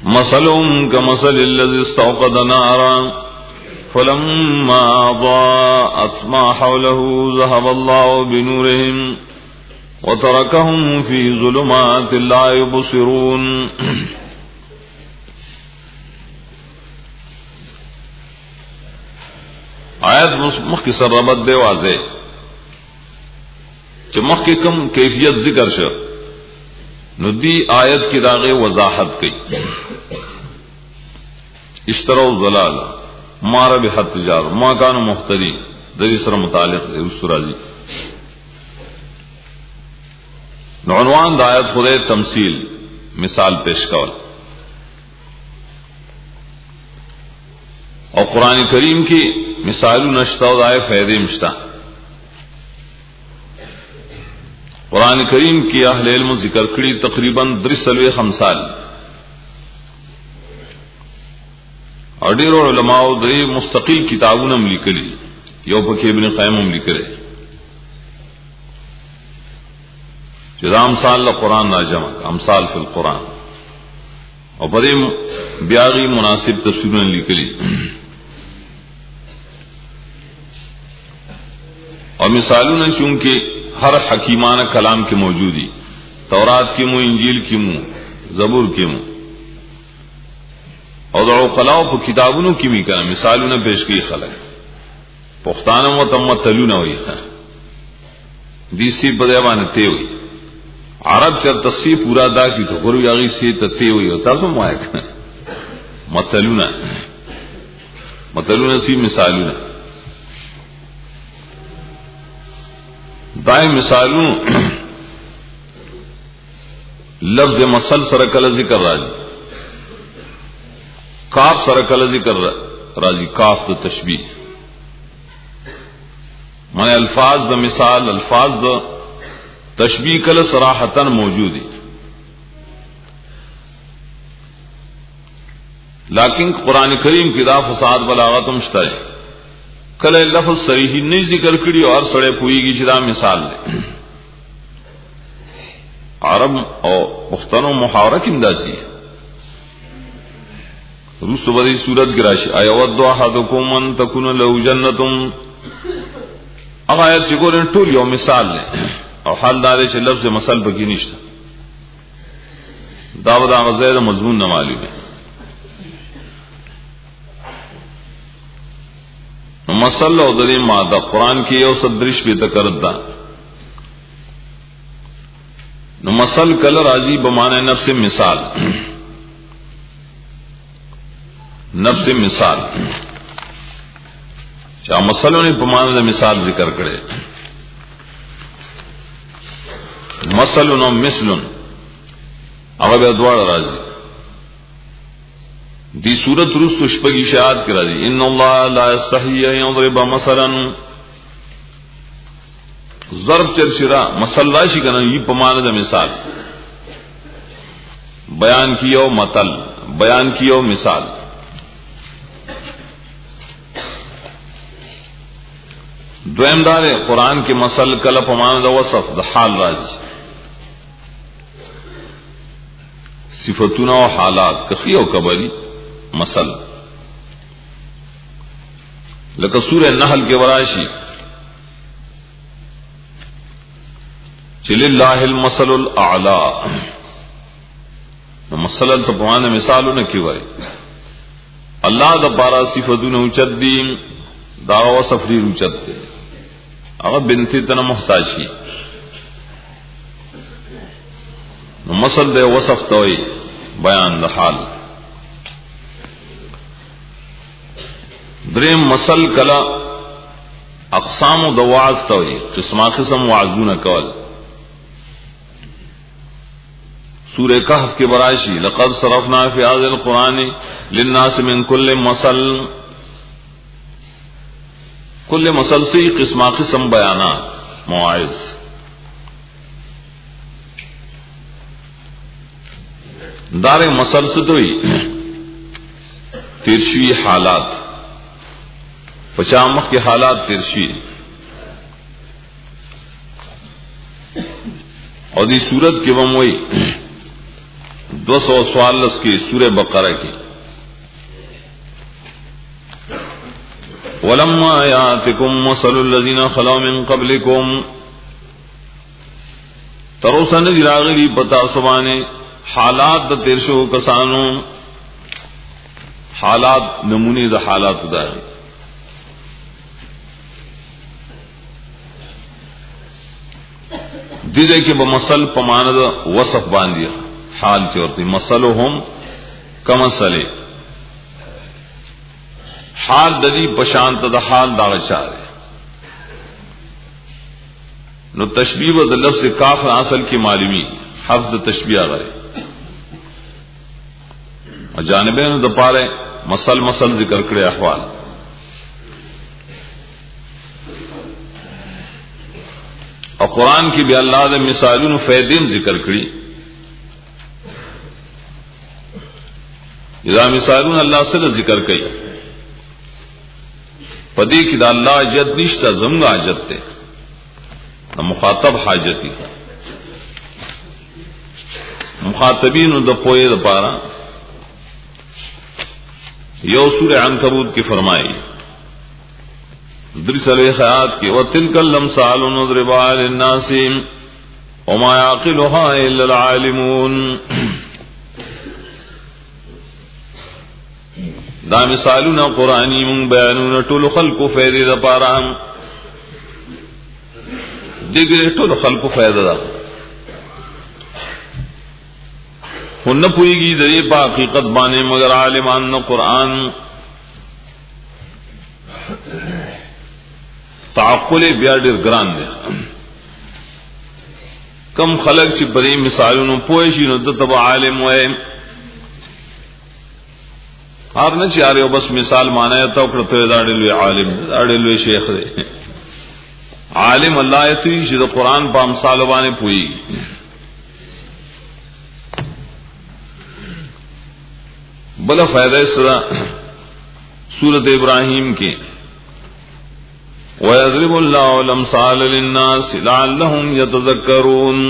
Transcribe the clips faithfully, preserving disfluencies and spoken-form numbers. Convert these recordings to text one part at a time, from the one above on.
مثلهم كمثل الذي استوقد نارا فلما أضاءت ما حوله ذهب الله بنورهم وتركهم في ظلمات لا يبصرون. آیت مخی سر ربط دے واضح چه مخی کم کیفیت ذکر شو نو دی آیت کی داغے وضاحت کی اشتروا ضلال ما ربحت تجار ما کانوا مختری دری سر متعلق دے اس راضی. نو عنوان دا آیت خود تمثیل مثال پیش کول اور قرآن کریم کی مثالو نشتا و دائے فیدے مشتا. قرآن کریم کی اہل علم ذکر کری تقریباً درسلوے خمسال اور ڈیرو علماء دری مستقل کتابوں نے لکلی یو پکی ابن قیم لکلے جدا امثال قرآن ناجمع امثال فی القرآن اور بڑے بیاغی مناسب تفسیروں نے لکلی اور مثالوں نے چونکہ ہر حکیمانہ کلام کے موجودی تورات کی منہ انجیل کی منہ زبور کی منہ اور عقلاء کو کتابوں کی بھی کرنا مثالوں نے پیش کی خلق پختانہ و تمت تلو نہ ہوئی دیسی بدیوان تے ہوئی عرب چر تصفیح پورا دا کی تو گرو یاغی سے تے ہوئی ہوتا سو مائک متلونا متلونا سی مثالوں دائیں مثالوں لفظ مسل سرکل ذکر راجی کاف سرکل ذکر راجی کاف تو تشبیہ مانے الفاظ دا مثال الفاظ دا تشبیہ کل صراحتاً موجود ہے لیکن قرآن کریم کی دا فساد بلاغت مشترے کل لفظ صریح نہیں ذکر کری اور سڑے پوئی گی چدا مثال دے عرب اور مختنو محاورہ کی امدازی ہے روس بدی صورت کی راشی ایود احدکم ان تکون له جنتم اگر آیت چکورن ٹول یو مثال لے اور حال دارے چھ لفظ مثل بکی نشتا دعوت آغا زید مضمون نمالی میں مسل او دری مادہ قرآن کی یو صدرش پی تکرد دا نو مسل کل راضی بمانے نفس مثال نفس مثال چاہ مسلوں نے بمانے دا مثال ذکر کرے مسلن و مثلن اغب ادوار راضی دی صورت روز تو شپگی شہاد کرا دی ان اللہ لا یستحی ان یضرب مثلا ضرب چرچرا مثل راشی کنا یہ پماند مثال بیان کیو متل بیان کیو مثال دویم دار قرآن کے مثل کل پماند وصف دا حال راج صفتنا و حالات کخی و کبری مثل لکہ سورہ نحل کے ورائشی للہ المثل الاعلی مثل تپوان مثالوں نے کی ورے اللہ دا بارہ صفتوں نے اچت دی دعوی سفریر اچت دے اگر بنتی تنا محتاجی مثل دے وصف توئی بیان دا حال دریم مسل کلا اقسام و دواز توئی قسم قسم وعزون کول سورہ کہف کے برائشی لقد صرفنا فی هذا القرآن للناس من کل مسل کل مسل سے قسم قسم بیانات مواعظ دار مسل سے توئی ترشوی حالات پچامخ کے حالات ترشی اور دی صورت کے وموئی दो सौ चौवालीस की सूरह बकरा की वलम्मा यातिकुम मसलुल लज़ीना खलौ मिन क़ब्लिकुम तरोसन जिरागली पता सुबाने हालात द तेरशो कसानो हालात नमूने द हालात उदार दिदे के बमसल पमानद वसफ बांधिया हाल चोरती मसलुहुम कमसले हाल दली पशांत द हाल दागचार नो तशबीह व लफ्ज़ काफ असल की मालूमी हफ्ज़ तशबीह गए और जानबे न दपारे मसल मसल जिक्र करे अहवाल और कुरान की भी अल्लाह ने मिसालुन फैदीन जिक्र करी इदा मिसालुन अल्लाह से जिक्र कई पदी की दा अल्लाह जद निश्ता जमगा जदते मुखातब हाजती मुखातबीन द पोए द पारा यो सूरह अनकबूत की फरमाई दरसल खयात की व तिलकल लमसाल नदरिबा लिन्नासी वमा याक़िलुहा इल्ला आलिमून दा मिसालुना कुरानी मुंग बयानुना टुल खल्कु फैदे द पारा दिगरे टुल खल्कु फैदा दा हुन पुईगी दरे पा हकीकत बाने मगर आलिमान न कुरान ताकुल बिया डेर ग्रान दे कम खलक ची बड़ी मिसालों पोएशी न तो तब आलिम हुए आप न चाह रहे हो बस मिसाल माना है तो करते दाड़े लुए आलिम दाड़े लुए शेख दे आलिम अल्लाह तुई शी तो कुरान पा मिसाल बाने पुई बला फायदा सदा सूरत इब्राहिम की वयज़रिबुल्लाहु लमसाल लिन्नास लअल्लहुम यतज़क्करून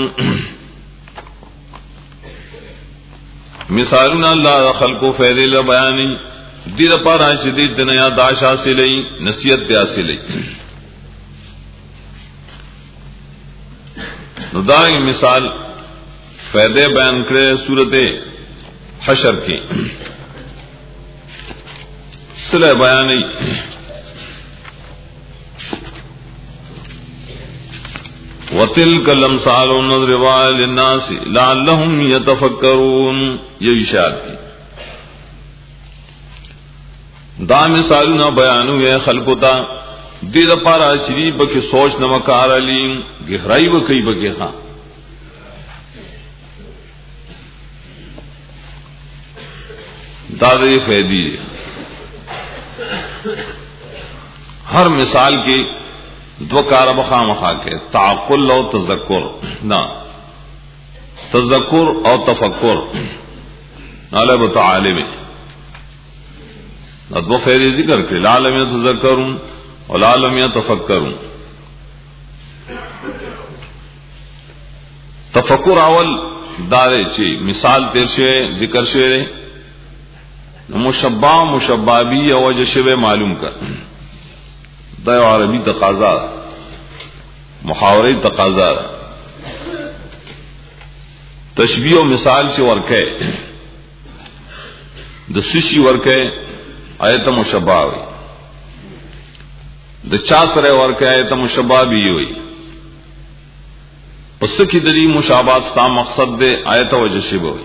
मिसालुन अल्लाह खल्को फैदे ल बयानी दिल पर शदीद नया दाश हासिल नसीहत हासिल नुदाई मिसाल फैदे बयान करे सूरत हशर की सिले बयानी वतिल्क लमसाल नज़रिबा लिन्नास लअल्लहुम यतफक्करून ये इशार की दा मिसालुना बयानु है खल्कुता दिल पारा शरीफ की सोच नमकार अली गहराई व कई बगे हाँ दादे फैदी हर मिसाल की दो कार बखा मखा के ताकुल और तजक्कुर ना तजक्कुर और तफक्कुर नाले बता आलिम दो फैदी जिक्र के लाल में तजक्करूं और लाल में तफक्करूं तफक्कुर अवल दारे ची मिसाल तेरशे जिक्र शेरे मुशब्बा मुशब्बाबी वजह शिवे मालूम कर दया अरबी तकाजा मुहावरे तकाजा तशबीह मिसाल से वर्के द सुशी वर्के आयत मुशब्बा हुई द चासरे वर्के आयत मुशब्बा भी हुई उसकी दरी मुशाबात सा मकसद दे आयत वजह शिव हुई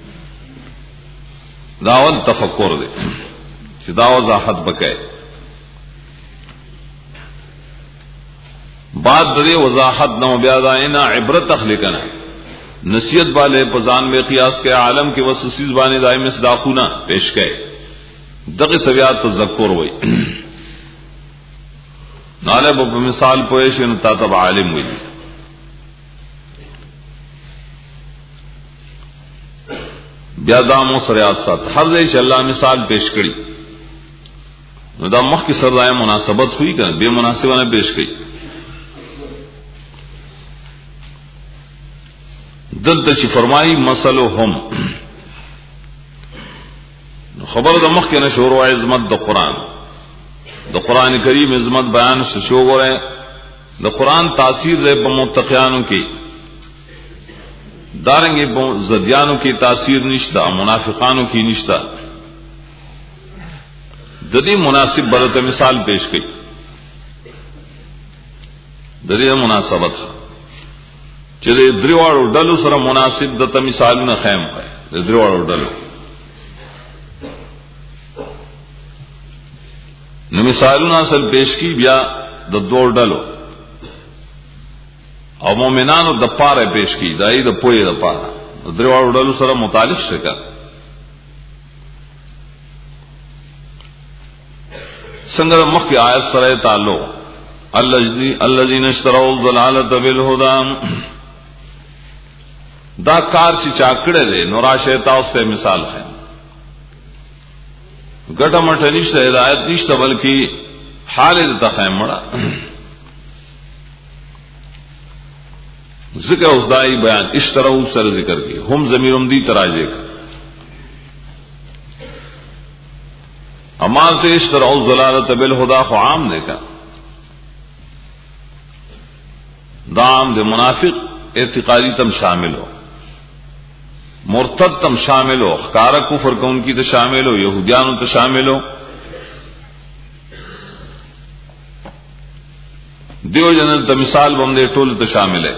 दावत तफक्कुर दे दाव वजाहत बके बात दरे वजाहत न ब्यादाइना इबरत अखलिकना नसीहत वाले पजान में कियास के आलम के वसूसीज बाने दायम सदाकुना पेश गए दग तबियात तजक्कुर हुई नाले बब मिसाल पोएश तब आलिम हुई ब्यादामो सरियात साथ हर देश अल्लाह मिसाल पेश करी दा मख की सरदाय मुनासबत हुई कर बेमुनासिबा ने पेश की दल तशी फरमाई मसलो हम خبر د مخ کې نه شروع عظمت د قران د قران کریم عظمت بیان شو غره د قران تاثیر د متقینانو کې دارنګي په زديانو کې تاثیر نشتا منافقانو کې نشتا د دې مناسب برته مثال پیش کړي د دې مناسبت چې د دریوړو ډلو سره مناسب د ته مثالونه خیم کوي د دریوړو ډلو نو مثالونه اصل پیش کی بیا د دوه ډلو او مؤمنانو د پاره پیش کی دای د پوی د پاره دریوړو ډلو سره متعلق شګه څنګه مخکې آیت سره تعلق الذين اشتروا الضلاله بالهدى دا کار چې چاکړه دي نو راشه تاسو ته مثال ہے ګټه مټه نشته ہدایت نشته بلکې حال د تخیم مړه ذکر اوس دای بیان اشتروا سره ذکر کی هم ضمیرم دی تراجه کا امال ته اشتروا الضلاله بالهدى خو عام نه کا دام د منافق اعتقادی تم شامل ہو مرتد تم شامل ہو خکار کفر کو ان کی تو شامل ہو یہودیان تو شامل ہو دیو جن تو مثال بندے ٹول تو شامل ہے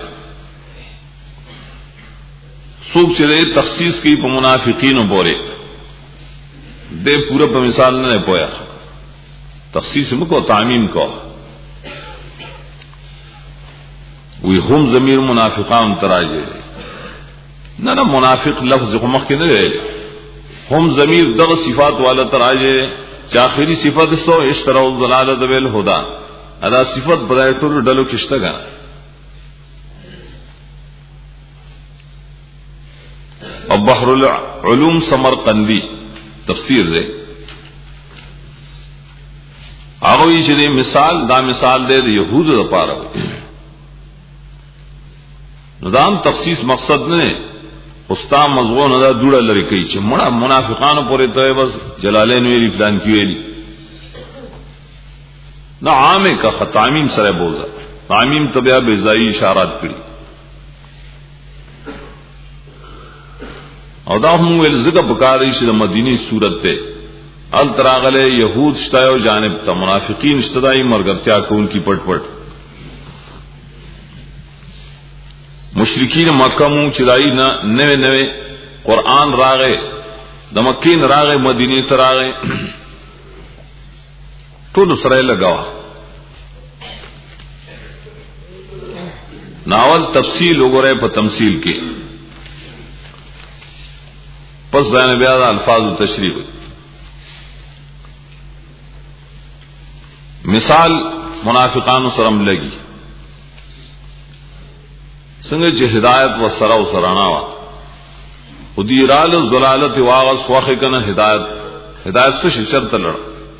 سوکھ سے تخصیص کی پا منافقین و بورے دے پورا پا مثال نہ پویا تخصیص مکو تعمیم کو وی هم ضمیر منافقان تراجے نہ نہ منافق لفظ مخ کے نہ هم ضمیر دغ صفات والا تراجے چاخری صفت سو اشتروا الضلالة بالهدى ادا صفت بدائے ټول ډلو کشتگا اب بحر العلوم سمرقندی تفسیر دے آغوی چلے مثال دا مثال دے دے یہود دا پارا ندام تخصیص مقصد نے استا مضغون دا دوڑا لرکی چھ منا منافقانو پورے تو بس جلالین ویلی فلان کی ویلی نا عامے کا خطامیم سرے بوزا تعمیم طبیعہ بیزائی اشارات کری او دا ہم ویل ذکر بکاری شد مدینی صورت تے التراغلے یہود شتایو جانب تا منافقین اشتدائی مرگرتیا کو ان کی پٹ پٹ مشرکین مکہ مون چدائی نوے نوے قرآن راغے دا مکین راغے مدینی تراغے تو دوسرے لگاوا ناول تفصیل وګورئ په تمثيل کې پس ځان بیا د الفاظ تشریح مثال منافقان سرم لګي څنګه چې هدایت و سره او سرانا وا خدي رال ضلالت واغس واخه کنه هدایت هدایت څه شرط لړ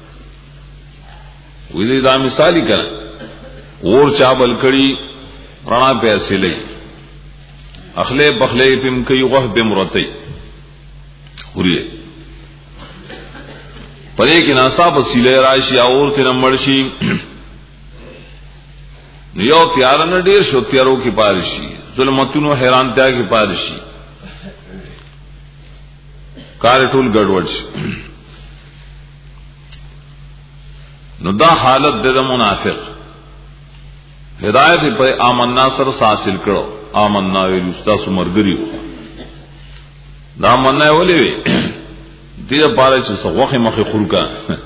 وې دې دا مثالی کړه اور چا بل کړي رڼا پیسې لې اخله بخله پم کوي غه بمرتي خوري پرې کې ناصاب سیلې راشي اور ته نمړشي یو تیار نه ډیر شو تیارو کې پارشي ظلمتونو حیرانتیا کې پارشي کار ټول ګډوډ شي نو دا حالت د منافق ہدایت په آمنا سره حاصل کړو آمنا ویل استاد مرګري دا مننه ولې وي دې بارے چې څوخه مخه خورکا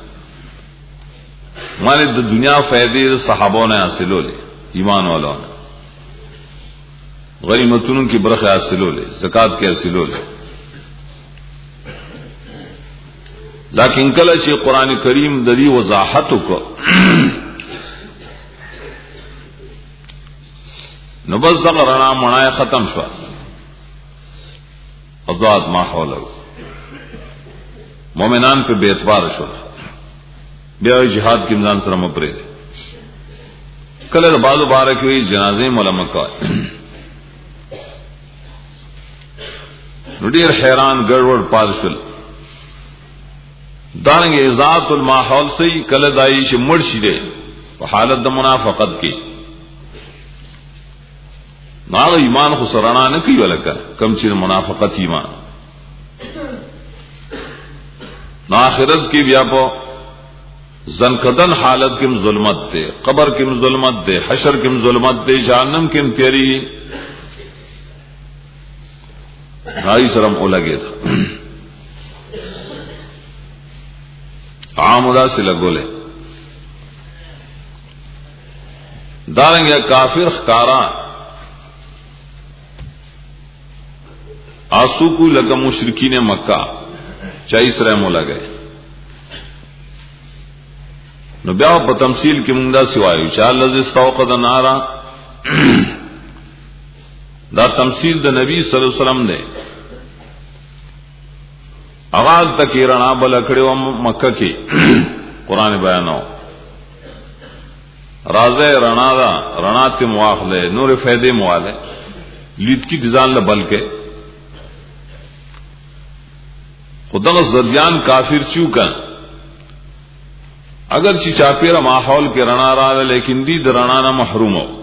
مال د دنیا فائدې صحابو نه حاصلولې ایمان والا غنیمتونو کی برخه حاصلولې زکات کې حاصلولې لیکن کله چې قران کریم د دې وضاحت وکړ نو بس دغه رڼا مړای ختم شو اضاد ما حوله مومنان په بیتوار شو بیا جهاد کې میدان سره مپرې کله د بعضو بارک وی جنازې ملما کا نو ډیر حیران ګډوډ پاتشل دارنګ ذات الماحول سے کله دای چې مرشي دے په حالت د منافقت کې ما ایمان خو سرانا نه کوي ولکه کم چې منافقت ایمان نو آخرت کی بیا په زنکدن حالت کې ظلمت دے قبر کې ظلمت دے حشر کې ظلمت دے جہنم کې تیری ہائی سرم او لگے تھا عامدہ سے لگولے دارنگ یا کافر خکارا آسو کو لگا مشرکین مکہ چائیس رحم لگے نو بیا په تمثيل کې مونږ دا سوایو چې الله استوقد نارا دا تمثيل د نبی صلی الله علیه وسلم دی اواز تک رڼا بل کړو مکه کې قران بیانو رازه رڼا دا رڼا ته مواخله نور فائدې مواله لید کی ځان له بلکې خدای زریان کافر چو کن اگر چی چاپیرا ماحول کے رڼا را لیکن دی درنا نہ محروم ہو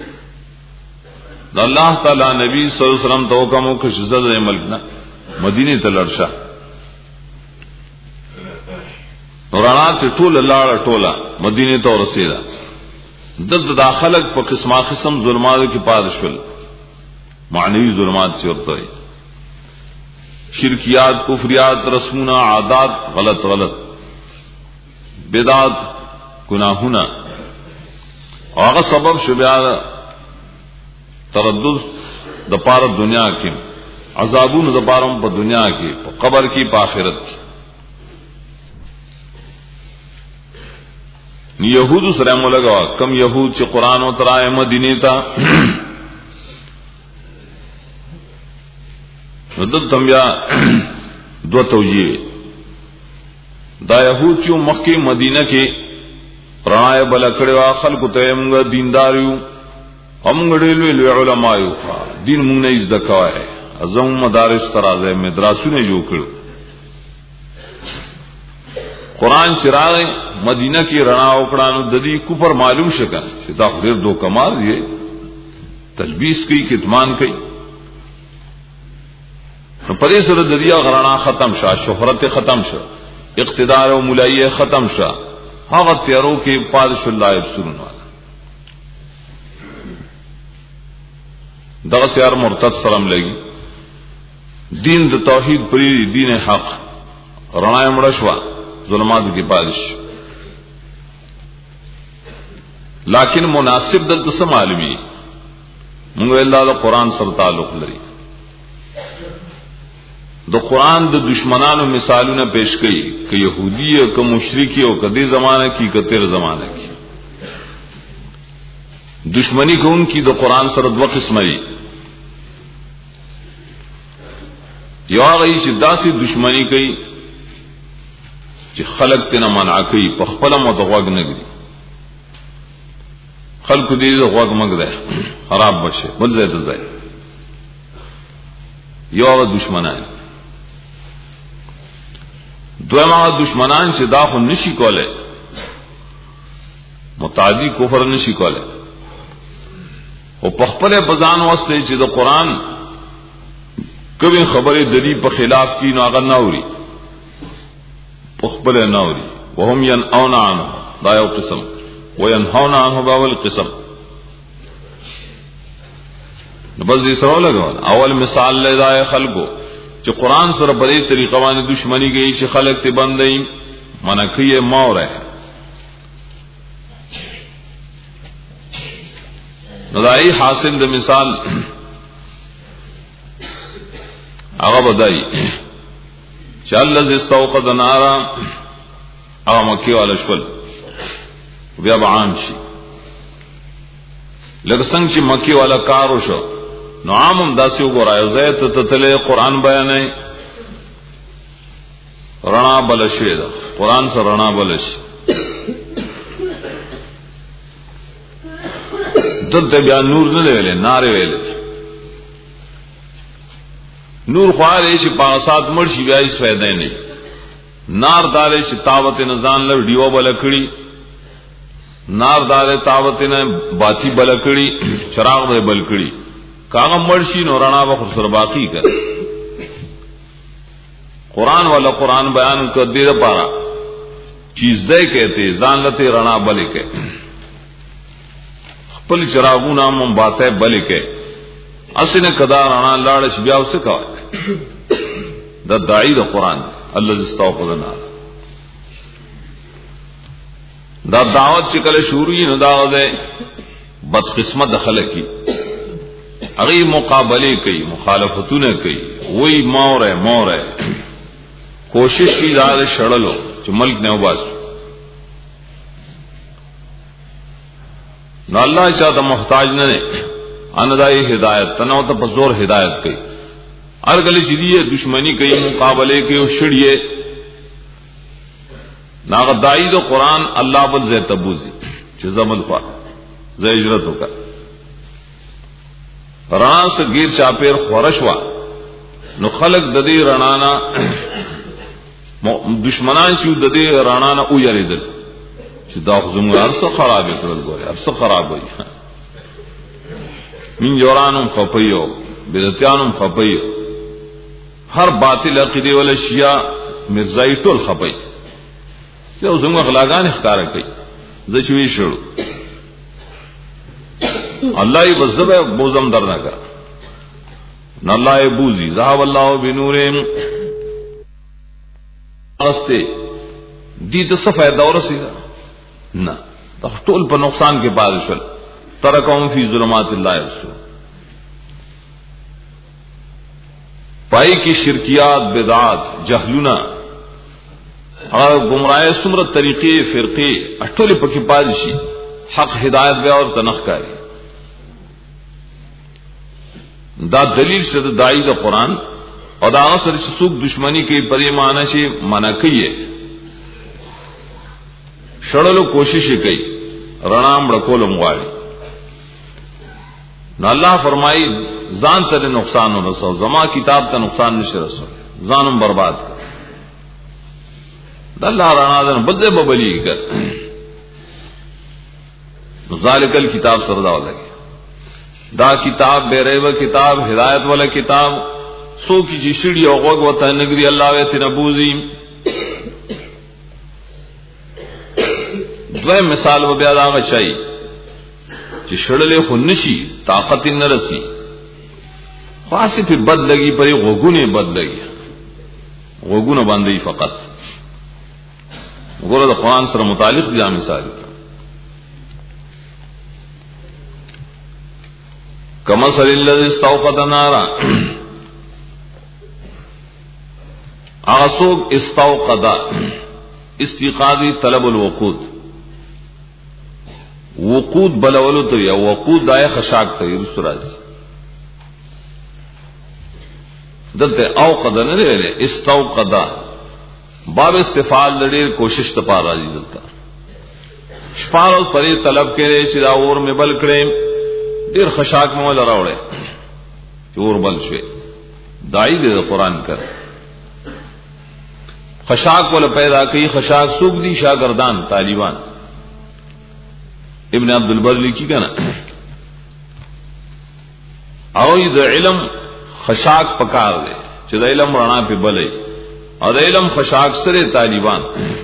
اللہ تعالی نبی صلی اللہ علیہ وسلم تو کمو کہ شدت ملکنا مدینے تلرشا رڼا ته ټول لاړه ټولا مدینے ته رسیدا دلته داخلك په قسمه قسم ظلمات کې پادشل معنوي ظلمات چورته شرکیات کفریات رسمنا عادات غلط غلط بدعات گناہونا هغه سبب شو بیا تردد د پاره دنیا کې عذابونو د پاره په دنیا کې په قبر کې په آخرت کې نی یهود سره مولګه کم یهود چې قران او ترای مدینه ته ودت تمیا دو توجیه دا یهود چې مکه مدینه کې پرای بل کړه خلق ته موږ دینداریو هم غړېلو له علماء یو دین موږ نه زده کوي ازم مدارس ترازه مدرسونه جوړ کړو قران چراغ مدینه کې رڼا وکړانو د دې کفر معلوم شګه چې دا ډېر دو کمال دی تلبیس کوي کتمان کوي نو پدې سره د دې غرنا ختم شاه شهرت ختم شاه اقتدار او مولایه ختم شاه هغه تیرو کې پادش الله یبصرون والا دغه سیار مرتد سلام لګي دین د توحید پری دین حق رڼا مړشوا ظلمات کې پادش لیکن مناسب دلته سم عالمي موږ الله د قران سره تعلق لري د قران د دشمنانو مثالونه پیش کړي کہ يهودي او کہ مشرکی او کدی زمانہ کی کتر زمانہ کی دشمنی کون کی د قران سره دوه قسمه دي یو هغه چې داسې دشمنی کوي چې خلق ته نه منع کوي په خپل متغوګ نه دي خلق دې غوګ مګ ده خراب بشه بل ځای ته ځای یو دشمنان دویمه دشمنان چې دا خو نشي کوله متعدی کفر نشي کوله او په خپل بزان واسطه چې د قران کوي خبره د دې په خلاف کی نو هغه ناوري په خپل ناوري وهم ينأون عنه دا یو قسم وينهون عنه باول قسم نو بس دې سره لګول اول مثال لای خلکو چې قران سره په دې طریقه باندې دشمنی کوي چې خلک ته بندي منکیه موره نو دای حاصل د مثال هغه بدای چې الله استوقد نارا او مکی ولا شول بیا عام شي لکه څنګه چې مکی والا کارو شو نو عامم داسې وګورای زیت ته تل قران بیانې رڼا بل شي دا قران سره رڼا بل شي دلته بیا نور نه ویلې ناره ویلې نور خواره چې پاسات مرشي بیا هیڅ فائدہ نه نار دارے چې تاوت نزان لر ډیو بلکړي نار دارے تاوت نه باتی بلکړي چراغ به بلکړي کاغه مرشي نو رڼا به سر باقی کړ قرآن والا قرآن بیان کر دے پارا چیز دے کہتے زان لتے رڼا بلے کے خپل چراغونا مم باتے بلے کے اسن کدا رڼا لاړ بیا وسه کا دا داعی دا قرآن الذي استوقظ النار دا دعوت چې کله شروعي نه دا ده بد قسمت دخل کی اغي مقابله کوي مخالفتونه کوي وای مور مور کوشش کی دار شړلو چې ملک نه وباس نو الله چاته محتاج نه ان دای هدایت تنو ته په زور هدایت کوي هر کله چې دی دشمنی کوي مقابله کوي او شړیه ناغ دای د قران الله بل زه تبوزي چې زمل خوا زه هجرت وکړه راس غیر چاپیر خورشوا نو خلق د دې رڼانا دشمنان چې د دې رڼانا او یریدل چې دا زموږ ارسه خراب کړل ګوره ارسه خراب وي من جورانم خپيو بدعتانم خپيو هر باطل عقیده ول شیعہ مرزای ټول خپي یو زموږ غلاګان ښکارا کوي زچوي شړو الله ای وزبه بوزم درنا کا نہ اللہ بوزی ذهب الله بنورهم استے دی ته څه فائدہ ورسیدا نه ټول په نقصان کې پاتې شول ترکهم فی ظلمات الله یسو پای کی شرکیات بدعات جهلنا اور گمراہ سمرت طریقے فرقے ټول په کې پاتې شي حق ہدایت به اور تنخ کاری دا دلیل شد دائی دا قرآن اور دا سر سوک دشمنی کے پری معنی سے منع کیے شڑلو کوشش کئی رنام رکولم غاڑی نو اللہ فرمائی زان تر نقصان و رسو زما کتاب تا نقصان نشی رسو زانم برباد کر دا اللہ رنا دن بدے ببلی کر ذالک الکتاب سرداو لگے دا کتاب بے ریب کتاب ہدایت والا کتاب سو کی جسڑی او غوگ و تنگری اللہ ویتی نبوزی دوے مثال و بیاد آغا چاہی چی شڑلے خونشی طاقت نرسی خاصی پھر بد لگی پری غوگونے بد لگی غوگونے باندئی فقط گورا دا قرآن سر متعلق دیا مثالی کمثل الذی استوقد نارا اغسوک استوقد استیقاظی طلب الوقود وقود بلولو تو یا وقود دائے خشاک تا یہ رسو راجی دلتے اوقد نرے لے استوقد باب استفال لڑیر کوشش تپا راجی دلتا شپارو پری طلب کرے چرا اور میں بل کرے دیر خشاک مولا راوڑے چور بل شوے دائی دے قرآن کر خشاک والا پیدا کی خشاک سوک دی شاگردان طالبان ابن عبد البر لکھی کنا او دا علم خشاک پکار دے چو دا علم رنا پہ بلے او دا علم خشاک سرے طالبان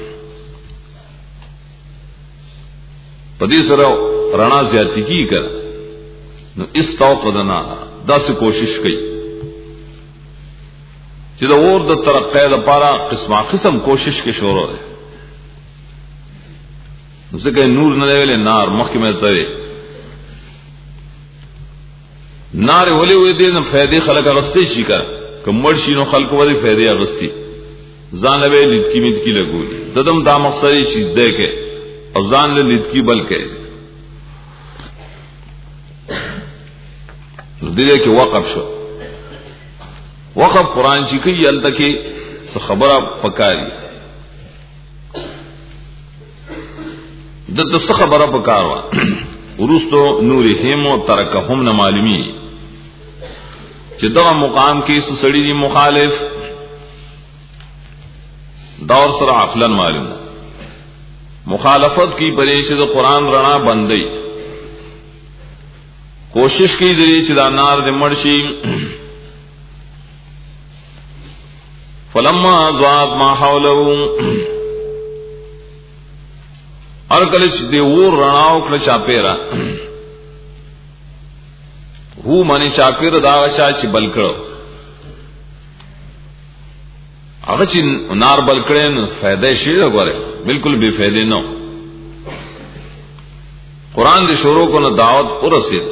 پدی سر رنا زیادتی کی کر نو استوقدنا دا سے کوشش کئی چې دا اور د ترقی د پاره قسمه قسم کوشش کې شروع ده ځکه نور نه ویلې نار محکمه ته نار ولې وې دې نه فائدې خلک اغستې شي کړه کومړ شي نو خلک ولې فائدې اغستې ځان له لید کی مت کی لګولې ددم دا مقصدی چیز ده کې او ځان له لید کی بلکې دې کې وقف شو وقف قرآن چی کئی یلتا کی خبرہ پکاری دت خبرہ پکاروا ورستو نورہم و ترکہم نمالمی چی دغا مقام کی سسڑی دی مخالف دور سر عقلن معلوم مخالفت کی پریش دا قرآن رنا بندی کوشش کی دری چدا نار دے مرشی فلما ضاعت ما حولو ارکلچ دے وور رناو کل چاپیرا ہو منی چاپیر داغشا چی بلکڑو اگر چی نار بلکڑے نو فیدہ شیدہ گوارے بالکل بے فیدے نو قرآن دے شروع کو نو دعوت پر رسید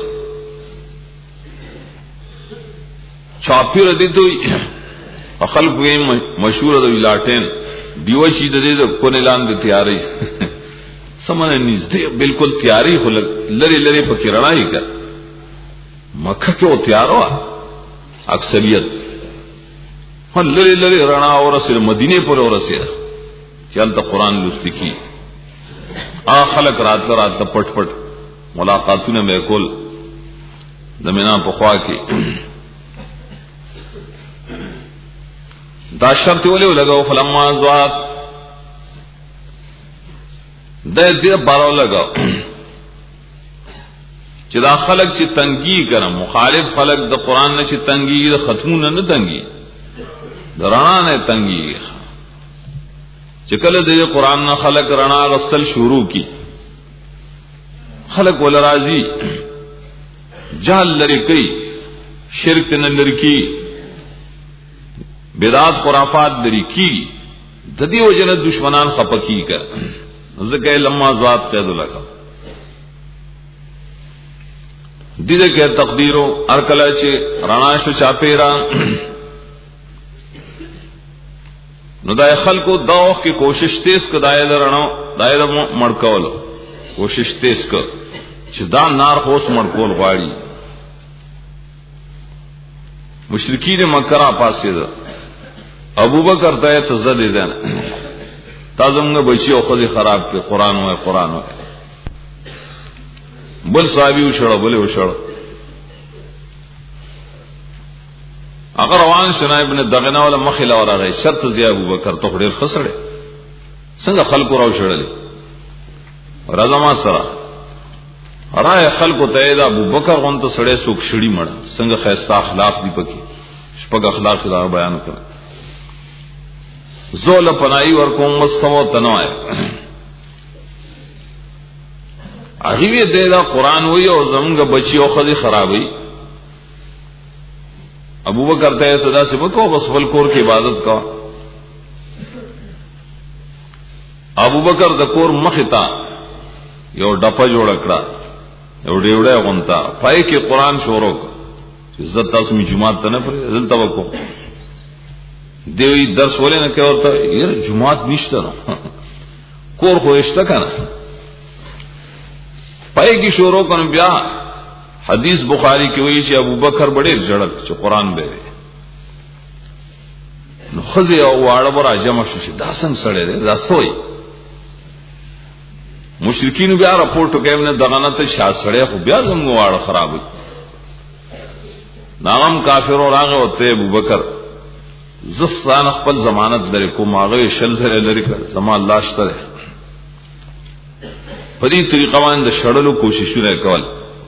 چاپیر دی تو خلق گئی مشہور دو لاٹین دیو چی دے دو کونے لان دے تیاری سمانے نیزدے بالکل تیاری ہو لری لری پکی رڑائی کر مکہ کیوں تیار ہوا اکثریت ہاں لری لری رنا اور رسل مدینے پر اور رسل چلتا قرآن لستی کی آ خلق رات کا رات کا پٹ پٹ ملاقاتوں نے بیکول دمینا پخوا کی دا شرط والے لگاؤ فلما ازوات دے دیر باراو لگاؤ چی دا خلق چی تنگی کرم مخالف خلق دا قرآن نے چی تنگی دا ختمون نہ تنگی دا رنا نے تنگی چکل دے قرآن نہ خلق رنا غسل شروع کی خلق والا راضی جہل لری کئی شرک نہ لرکی بدعات خرافات لری کی ددی وجہ دشمنان خپکی کر ذکر لما ذات قید لگا دیدے کہ تقدیروں ارکلا چے رناش چاپیرا نو دای خلقو دوخ کی کوشش تیز کو دای درنو دای د مړکول کوشش تیز کو چې دا نار خوس مړکول غواړي مشرکین مکه پاسې ده ابوبکر ته تزدی ده تازمغه بچي او خو خراب کې قران وای قران وای بل صحابي وشړو بل وشړو اگر روان شنا ابن دغنا ولا مخلا اور راغی شرط زی ابو بکر تو ډیر خسړې څنګه خلق راو شړلې رضما سره راي خلق ته دا ابو بکر غون ته سړې سوک شړی مړ څنګه خیستا اخلاق دی پکې شپږ اخلاق دا بیان کړ زول پنای ور کوم مستو تنوای اغیوی دے دا قرآن ہوئی اور زمانگا بچی او خزی خرابی ابو بکر تے صدا سے بکو بس فلکور کی عبادت کا ابو بکر دا کور مختا یو ڈپا جوڑکڑا یو ڈیوڑے غنتا پائی کے قرآن شورو کا عزت تاسمی جماعت تا نا پر عزت توقع دیوی درس بولے نا کیا ہوتا یہ جماعت نیشتا نا کور خوشتا کا نا پائے کی شوروں کا بیا حدیث بخاری کی وہی چی ابو بکر بڑے جڑک چو قرآن بے دے نو خزی او واڑا برا جمع شوشی دا سنگ سڑے دے دا سوئی مشرکین بیا رپورٹو کہ امنے دغانت شاہ سڑے خو بیا زمگو واڑا خراب ہوئی نام کافر اور آگے ہوتے ابو بکر زفتان اخپل زمانت لرے کو ماغوی شل زرے لرے کر زمان لاشتا رہے پدی طریقہ وان د شړلو کوششونه کول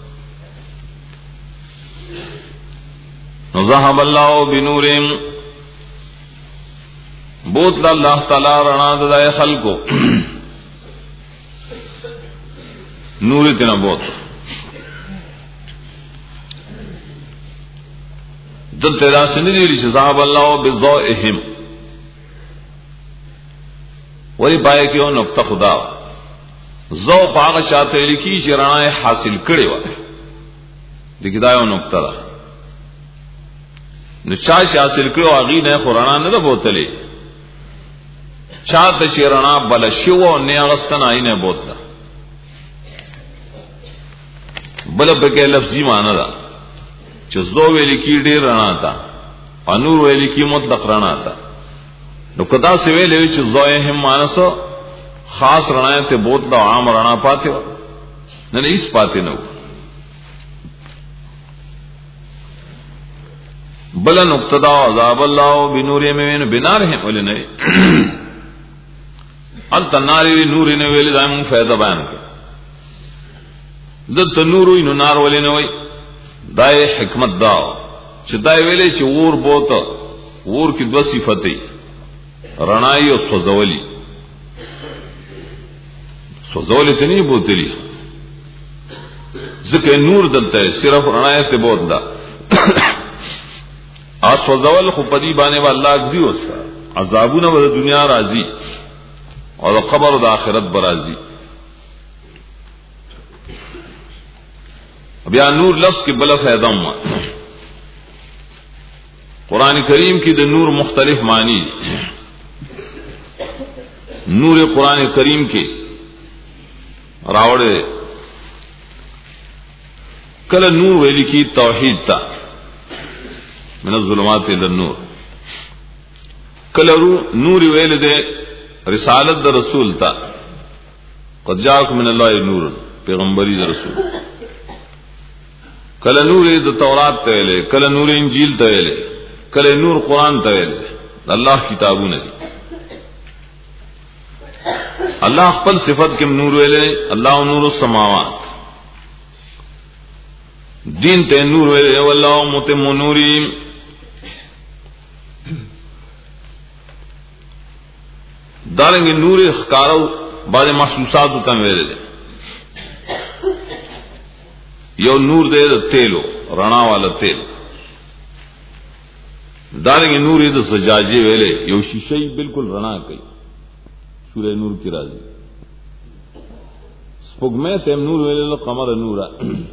نو ذهب الله بنورهم بوت الله تعالی رڼا د خلقو نور تینا بوت دلته دا سندې لري چې ذهب الله بضائهم ولی پای کې یو نقطه خدا ذوق هغه شاته لیکي چې رڼا حاصل کړي و دغه دا یو نقطه ده نو چا چې حاصل کړو هغه نه قرآن نه بوتلې چاته چې رڼا بل شو نه غستنه نه بوتله بل به کې لفظي معنی ده چې زو ویل کی ډیر رڼا تا انور ویل کی مطلق رڼا تا نو کدا سی ویل چې زوې هم مانسو خاص رڼا ته بوتله عام رڼا پاتې نه نه هیڅ پاتې نه بل نقطدا عذاب الله بنور من بنارهم ولنه التناری نور نه ویل دایم فائدہ بیان کړ د تنورو نو نار ولې نه وای دای حکمت دا چې دای ویلې چې ور بوته ور کې دوه صفاتې رڼای او سوزولی سوزولی ته نه بوتلی ځکه نور دلته صرف رڼای ته بوت دا ا سوزول خو پدی باندې والله دی اوسه عذابونه د دنیا راضي او د قبر او د آخرت برازي بیا نور لفظ کې بل فائدہ ما قران کریم کې د نور مختلف معنی نور قران کریم کې راوړل کله نور ویل کی توحید تا من الظلمات الى النور کله نور ویل ده رسالت د رسول تا قد جاءكم من الله نور پیغمبري د رسول کله نور د تورات ته ویل کله نور انجیل ته ویل کله نور قران ته ویل الله کتابونه دي الله خپل صفات کې نور ویل الله نور السماوات دین ته نور ویل والله متم نوري دارنګ نور اخکارو بعض محسوسات ته ویل یو نور دے د تیلو رڼا والا تیل دارنګ نور د زجاجه ویلې یو شیشې بالکل رڼا کوي سورہ نور کی راځي سپوږمۍ ته نور ویلې قمر نورا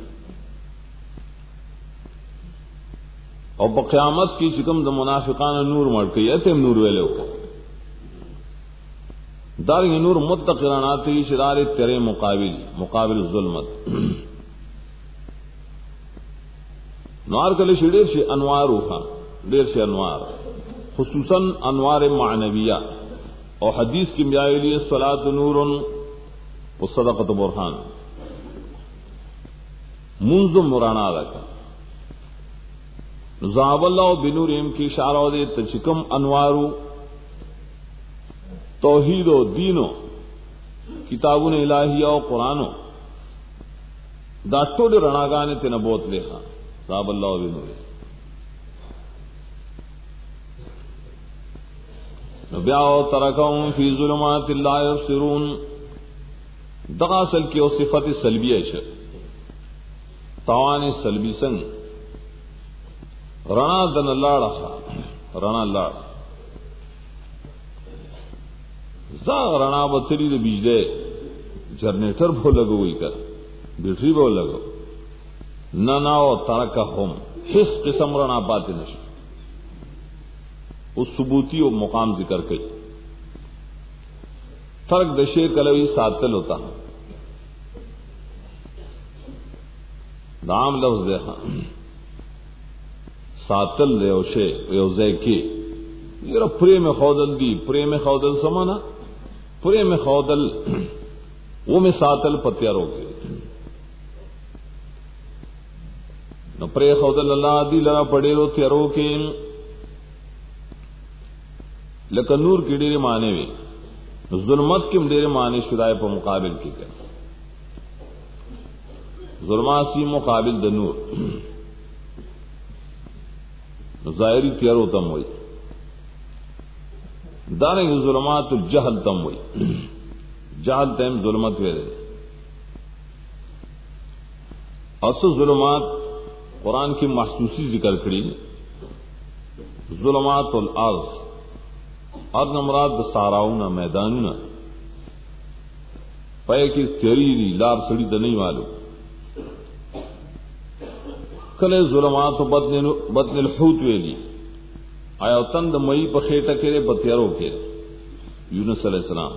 او په قیامت کې چې کوم د منافقانو نور مړ کوي ته نور ویلې دارنګ نور متقرانات شرار تیرے مقابل مقابل ظلمت نوار کله شډیر شي انوار وخا ډیر شي انوار خصوصا انوار معنویہ او حدیث کې بیاویلی الصلاۃ نور والصدقۃ برهان منذ مرانا راکا ذاب الله بنورهم کی اشاره دې تچکم انوارو توحید و دینو کتابون الہیہ او قرانو دا ټول رڼاګانې ته نبوت لیکه صاحب الله بنور نبیا او ترکهم فی ظلمات لا یبصرون دغه اصل کې او صفت سلبیه شه توان سلبی څنګه رڼا دن لاړه رڼا لاړه زا رڼا بتری د بجلی جنریټر په لګوي کړ بیٹری په لګو نه نه او ترکهم هیڅ قسم رڼا پاتې نشي او ثبوتی او مقام ذکر کړي فرق د شی کلوی ساتل ہوتا نام لفظ ده ساتل له او شی یو ځای کې یره پرې مې خودل دی پرې مې خودل سمانا پرې مې خودل و مې ساتل پتیارو کې نو پرې خودل الله دی لرا پډېرو تیارو کې لکه نور کې ډېرې معنی وي ظلمت کې ډېرې معنی شرای په مقابل کې کړي ظلمات سی مقابل د نور ظاهری تیارو تم وي دانګ ظلمات الجهل تم وي جهل تم ظلمت ویل اصل ظلمات قرآن کی محسوسی ذکر کړي ظلمات الارض ارض مراد د صحراونه میدانونه پای کې تیری دی لار سړی د نه معلوم کله ظلمات بدن بدن الحوت ویلی آیا تند مئی په خېټه کې بتیارو کې یونس علیہ السلام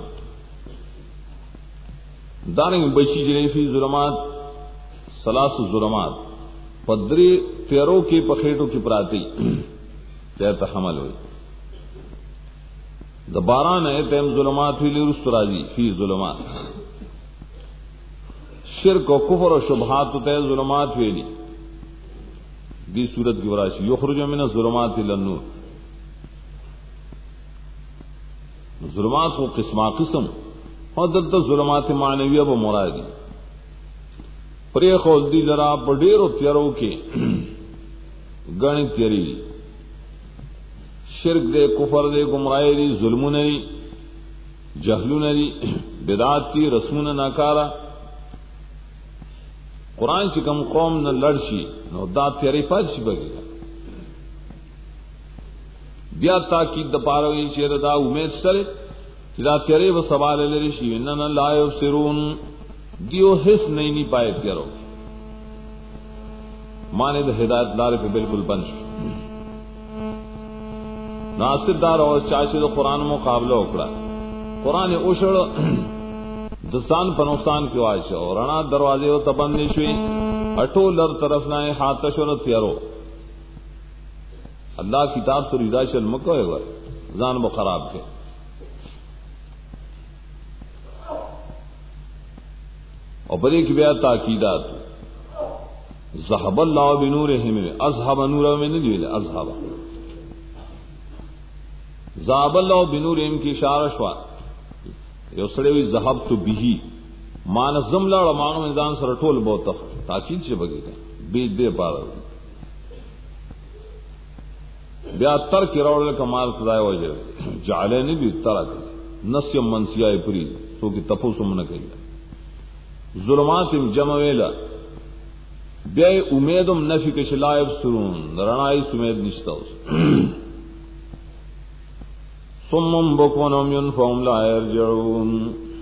دانګ بچی جری فی ظلمات ثلاث ظلمات پدری تیرو کې په خېټو کې پراتی ته تحمل وي د باران ایتم ظلمات ویلی رست راځي فی ظلمات شرک او کفر او شبهات ته ظلمات ویلی دی صورت کی وراشی یخرج من الظلمات الى النور ظلمات کو قسمہ قسم اور دلتا ظلمات معنویہ و مرادی پری خول دی لرا پڑیرو تیرو کے گنی تیری شرک دے کفر دے گمراہی دی ظلمون دی جہلون دی بدعات کی رسمون ناکارا قرآن چکم قوم نہ لڑشی نو دا تیری پاچی بگی بیا تاکید دا پاروی چیر دا امید سرے دا تیرے و سوال لرشی اننا لا یبصرون دیو حس نہیں نہیں پائے تیرو مانے دا ہدایت لارے پہ بالکل بنش ناصر دار اور چاچے دا قرآن مقابلہ اکڑا قرآن اوشڑ دستان پر نقصان کی واج اور رنا دروازے و تبندی شوئی اٹو لر طرف نائے حاتش و تیرو اللہ کتاب تو رضا چل مکو ہے زان وہ خراب کے اور بڑے کی بیا تاکیدات ذهب اللہ بنورہم اذهب نورہم میں نہیں دیلے اذهب ذهب اللہ بنورہم کی اشارہ شوا یو سڑے ہوئی ذهبت به مان زملا اور مانو میدان سر ٹول بہت تاکید سے بگے گا بے دے پار بیا تر کی روڑ کمال خدای وجہ جعلے نہیں بھی ترک نسیم منسیائے پری سو کی تپو سمنا کہیا ظلمات جمع ویلا بیا امیدم نفی کے شلائب سرون رنائی سمید نشتا سمم بکون ام ینفعم لا یرجعون